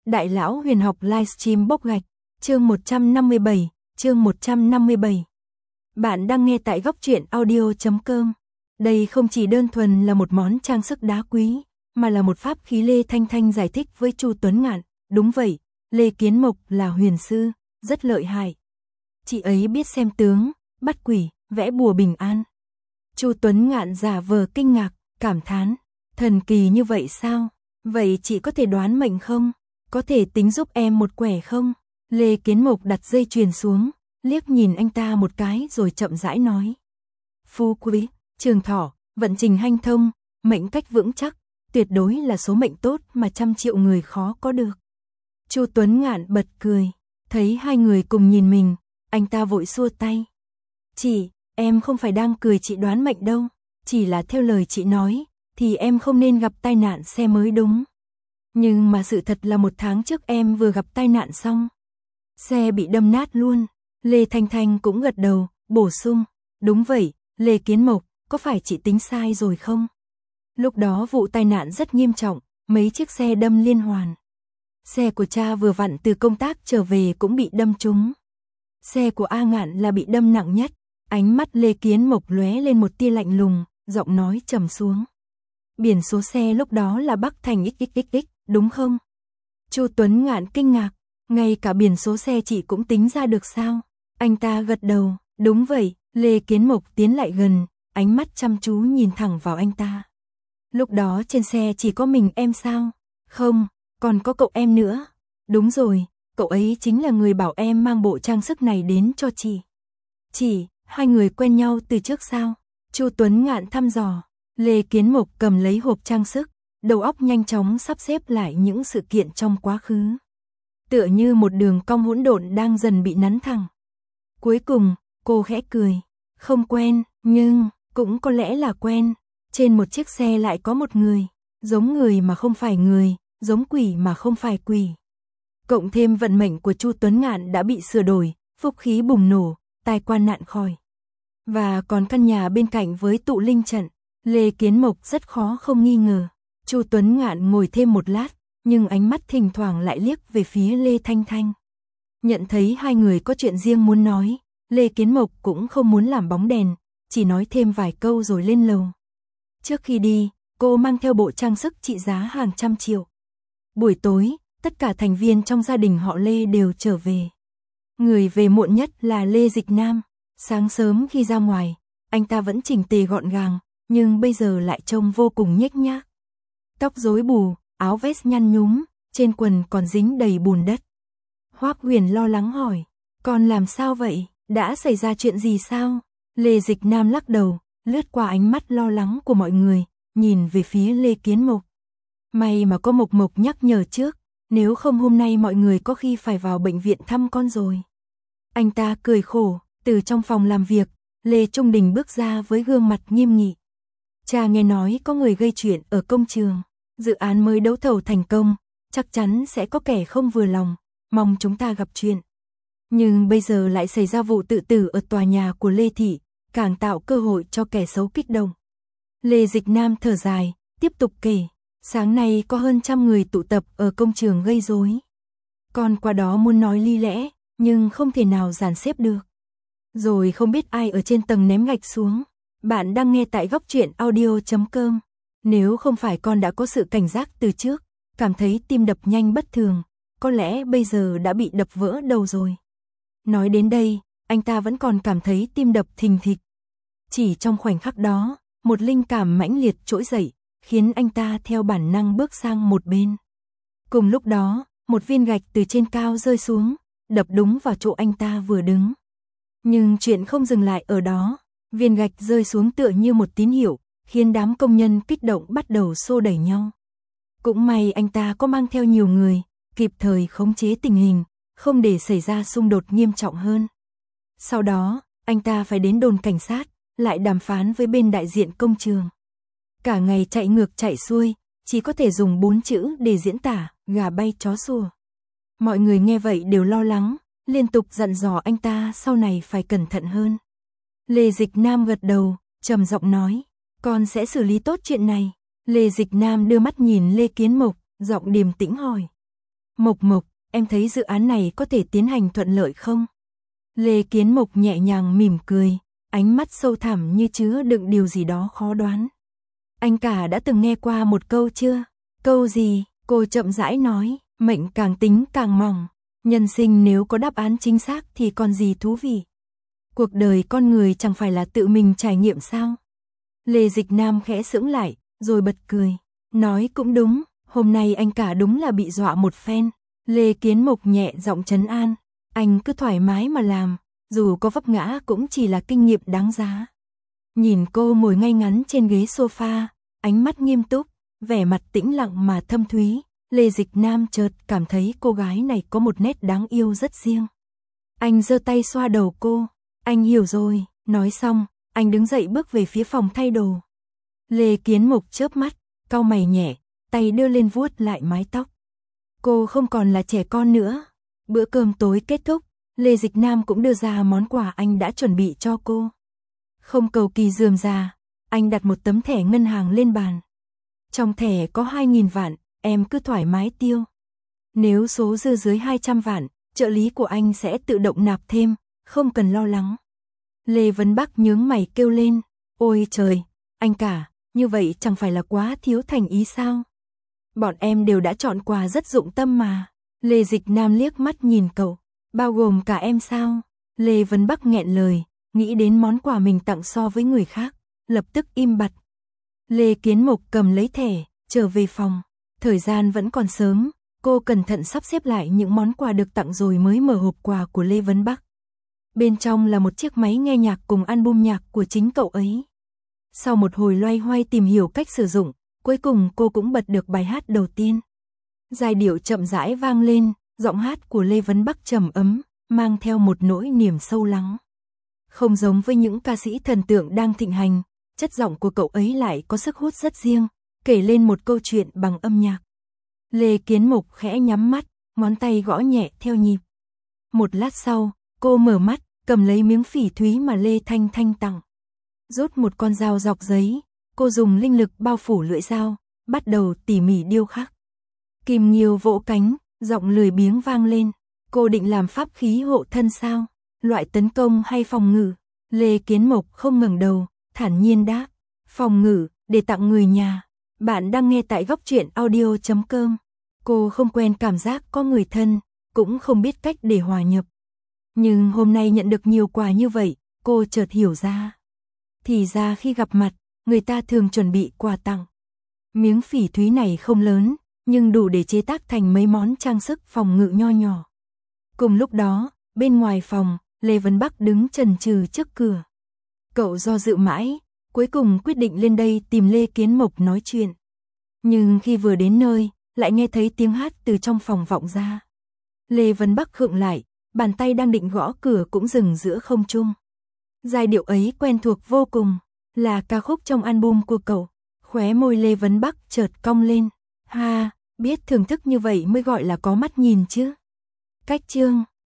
Đại lão huyền học livestream bốc gạch, chương 157. Bạn đang nghe tại góc truyện audio.com. Đây không chỉ đơn thuần là một món trang sức đá quý, mà là một pháp khí. Lê Thanh Thanh giải thích với Chu Tuấn Ngạn, đúng vậy, Lê Kiến Mộc là huyền sư, rất lợi hại. Chị ấy biết xem tướng, bắt quỷ, vẽ bùa bình an. Chu Tuấn Ngạn giả vờ kinh ngạc, cảm thán, thần kỳ như vậy sao? Vậy chị có thể đoán mệnh không? Có thể tính giúp em một quẻ không? Lê Kiến Mộc đặt dây chuyền xuống, liếc nhìn anh ta một cái rồi chậm rãi nói. Phú quý, trường thọ, vận trình hanh thông, mệnh cách vững chắc, tuyệt đối là số mệnh tốt mà trăm triệu người khó có được. Chu Tuấn Ngạn bật cười, thấy hai người cùng nhìn mình, anh ta vội xua tay. Chị, em không phải đang cười chị đoán mệnh đâu, chỉ là theo lời chị nói, thì em không nên gặp tai nạn xe mới đúng. Nhưng mà sự thật là 1 tháng trước em vừa gặp tai nạn xong. Xe bị đâm nát luôn. Lê Thanh Thanh cũng gật đầu, bổ sung. Đúng vậy, Lê Kiến Mộc, có phải chị tính sai rồi không? Lúc đó vụ tai nạn rất nghiêm trọng, mấy chiếc xe đâm liên hoàn. Xe của cha vừa vặn từ công tác trở về cũng bị đâm trúng. Xe của A Ngạn là bị đâm nặng nhất. Ánh mắt Lê Kiến Mộc lóe lên một tia lạnh lùng, giọng nói trầm xuống. Biển số xe lúc đó là Bắc Thành XXXX, đúng không? Chu Tuấn Ngạn kinh ngạc, ngay cả biển số xe chị cũng tính ra được sao? Anh ta gật đầu, đúng vậy. Lê Kiến Mộc tiến lại gần, ánh mắt chăm chú nhìn thẳng vào anh ta. Lúc đó trên xe chỉ có mình em sao? Không, còn có cậu em nữa. Đúng rồi, cậu ấy chính là người bảo em mang bộ trang sức này đến cho chị. Chị, hai người quen nhau từ trước sao? Chu Tuấn Ngạn thăm dò. Lê Kiến Mộc cầm lấy hộp trang sức, đầu óc nhanh chóng sắp xếp lại những sự kiện trong quá khứ. Tựa như một đường cong hỗn độn đang dần bị nắn thẳng. Cuối cùng, cô khẽ cười. Không quen, nhưng cũng có lẽ là quen. Trên một chiếc xe lại có một người. Giống người mà không phải người, giống quỷ mà không phải quỷ. Cộng thêm vận mệnh của Chu Tuấn Ngạn đã bị sửa đổi, phúc khí bùng nổ, tai qua nạn khỏi. Và còn căn nhà bên cạnh với tụ linh trận. Lê Kiến Mộc rất khó không nghi ngờ. Chu Tuấn Ngạn ngồi thêm một lát, nhưng ánh mắt thỉnh thoảng lại liếc về phía Lê Thanh Thanh. Nhận thấy hai người có chuyện riêng muốn nói, Lê Kiến Mộc cũng không muốn làm bóng đèn, chỉ nói thêm vài câu rồi lên lầu. Trước khi đi, cô mang theo bộ trang sức trị giá hàng trăm triệu. Buổi tối, tất cả thành viên trong gia đình họ Lê đều trở về. Người về muộn nhất là Lê Dịch Nam. Sáng sớm khi ra ngoài, anh ta vẫn chỉnh tề gọn gàng, nhưng bây giờ lại trông vô cùng nhếch nhác. Tóc rối bù, áo vest nhăn nhúm, trên quần còn dính đầy bùn đất. Hoắc Huyền lo lắng hỏi, con làm sao vậy, đã xảy ra chuyện gì sao? Lê Dịch Nam lắc đầu, lướt qua ánh mắt lo lắng của mọi người, nhìn về phía Lê Kiến Mộc. May mà có Mộc Mộc nhắc nhở trước, nếu không hôm nay mọi người có khi phải vào bệnh viện thăm con rồi. Anh ta cười khổ, từ trong phòng làm việc, Lê Trung Đình bước ra với gương mặt nghiêm nghị. Cha nghe nói có người gây chuyện ở công trường, dự án mới đấu thầu thành công, chắc chắn sẽ có kẻ không vừa lòng, mong chúng ta gặp chuyện. Nhưng bây giờ lại xảy ra vụ tự tử ở tòa nhà của Lê Thị, càng tạo cơ hội cho kẻ xấu kích động. Lê Dịch Nam thở dài, tiếp tục kể, sáng nay có hơn 100 người tụ tập ở công trường gây rối. Con qua đó muốn nói lý lẽ, nhưng không thể nào dàn xếp được. Rồi không biết ai ở trên tầng ném gạch xuống. Bạn đang nghe tại góc truyện audio.com. Nếu không phải con đã có sự cảnh giác từ trước, cảm thấy tim đập nhanh bất thường, có lẽ bây giờ đã bị đập vỡ đầu rồi. Nói đến đây, anh ta vẫn còn cảm thấy tim đập thình thịch. Chỉ trong khoảnh khắc đó, một linh cảm mãnh liệt trỗi dậy, khiến anh ta theo bản năng bước sang một bên. Cùng lúc đó, một viên gạch từ trên cao rơi xuống, đập đúng vào chỗ anh ta vừa đứng. Nhưng chuyện không dừng lại ở đó. Viên gạch rơi xuống tựa như một tín hiệu, khiến đám công nhân kích động bắt đầu xô đẩy nhau. Cũng may anh ta có mang theo nhiều người, kịp thời khống chế tình hình, không để xảy ra xung đột nghiêm trọng hơn. Sau đó, anh ta phải đến đồn cảnh sát, lại đàm phán với bên đại diện công trường. Cả ngày chạy ngược chạy xuôi, chỉ có thể dùng 4 chữ để diễn tả, gà bay chó sủa. Mọi người nghe vậy đều lo lắng, liên tục dặn dò anh ta sau này phải cẩn thận hơn. Lê Dịch Nam gật đầu, trầm giọng nói, con sẽ xử lý tốt chuyện này. Lê Dịch Nam đưa mắt nhìn Lê Kiến Mộc, giọng điềm tĩnh hỏi. Mộc Mộc, em thấy dự án này có thể tiến hành thuận lợi không? Lê Kiến Mộc nhẹ nhàng mỉm cười, ánh mắt sâu thẳm như chứa đựng điều gì đó khó đoán. Anh cả đã từng nghe qua một câu chưa? Câu gì? Cô chậm rãi nói, mệnh càng tính càng mỏng. Nhân sinh nếu có đáp án chính xác thì còn gì thú vị. Cuộc đời con người chẳng phải là tự mình trải nghiệm sao? Lê Dịch Nam khẽ sững lại, rồi bật cười. Nói cũng đúng, hôm nay anh cả đúng là bị dọa một phen. Lê Kiến Mộc nhẹ giọng trấn an. Anh cứ thoải mái mà làm, dù có vấp ngã cũng chỉ là kinh nghiệm đáng giá. Nhìn cô ngồi ngay ngắn trên ghế sofa, ánh mắt nghiêm túc, vẻ mặt tĩnh lặng mà thâm thúy. Lê Dịch Nam chợt cảm thấy cô gái này có một nét đáng yêu rất riêng. Anh giơ tay xoa đầu cô. Anh hiểu rồi, nói xong, anh đứng dậy bước về phía phòng thay đồ. Lê Kiến Mộc chớp mắt, cau mày nhẹ, tay đưa lên vuốt lại mái tóc. Cô không còn là trẻ con nữa. Bữa cơm tối kết thúc, Lê Dịch Nam cũng đưa ra món quà anh đã chuẩn bị cho cô. Không cầu kỳ rườm rà, anh đặt một tấm thẻ ngân hàng lên bàn. Trong thẻ có 2.000 vạn, em cứ thoải mái tiêu. Nếu số dư dưới 200 vạn, trợ lý của anh sẽ tự động nạp thêm, không cần lo lắng. Lê Vấn Bắc nhướng mày kêu lên, ôi trời, anh cả, như vậy chẳng phải là quá thiếu thành ý sao? Bọn em đều đã chọn quà rất dụng tâm mà. Lê Dịch Nam liếc mắt nhìn cậu, bao gồm cả em sao? Lê Vấn Bắc nghẹn lời, nghĩ đến món quà mình tặng so với người khác, lập tức im bặt. Lê Kiến Mộc cầm lấy thẻ, trở về phòng. Thời gian vẫn còn sớm, cô cẩn thận sắp xếp lại những món quà được tặng rồi mới mở hộp quà của Lê Vấn Bắc. Bên trong là một chiếc máy nghe nhạc cùng album nhạc của chính cậu ấy. Sau một hồi loay hoay tìm hiểu cách sử dụng, cuối cùng cô cũng bật được bài hát đầu tiên. Giai điệu chậm rãi vang lên, giọng hát của Lê Vấn Bắc trầm ấm, mang theo một nỗi niềm sâu lắng. Không giống với những ca sĩ thần tượng đang thịnh hành, chất giọng của cậu ấy lại có sức hút rất riêng, kể lên một câu chuyện bằng âm nhạc. Lê Kiến Mộc khẽ nhắm mắt, ngón tay gõ nhẹ theo nhịp. Một lát sau, cô mở mắt, cầm lấy miếng phỉ thúy mà Lê Thanh Thanh tặng. Rút một con dao dọc giấy, cô dùng linh lực bao phủ lưỡi dao, bắt đầu tỉ mỉ điêu khắc. Kim Nghiêu vỗ cánh, giọng lười biếng vang lên. Cô định làm pháp khí hộ thân sao? Loại tấn công hay phòng ngự? Lê Kiến Mộc không ngẩng đầu, thản nhiên đáp. Phòng ngự, để tặng người nhà. Bạn đang nghe tại góc truyện audio.com. Cô không quen cảm giác có người thân, cũng không biết cách để hòa nhập. Nhưng hôm nay nhận được nhiều quà như vậy, cô chợt hiểu ra. Thì ra khi gặp mặt, người ta thường chuẩn bị quà tặng. Miếng phỉ thúy này không lớn, nhưng đủ để chế tác thành mấy món trang sức phòng ngự nho nhỏ. Cùng lúc đó, bên ngoài phòng, Lê Vấn Bắc đứng chần chừ trước cửa. Cậu do dự mãi, cuối cùng quyết định lên đây tìm Lê Kiến Mộc nói chuyện. Nhưng khi vừa đến nơi, lại nghe thấy tiếng hát từ trong phòng vọng ra. Lê Vấn Bắc khựng lại, bàn tay đang định gõ cửa cũng dừng giữa không trung. Giai điệu ấy quen thuộc vô cùng, là ca khúc trong album của cậu. Khóe môi Lê Vấn Bắc chợt cong lên. Ha, biết thưởng thức như vậy mới gọi là có mắt nhìn chứ. Cách chương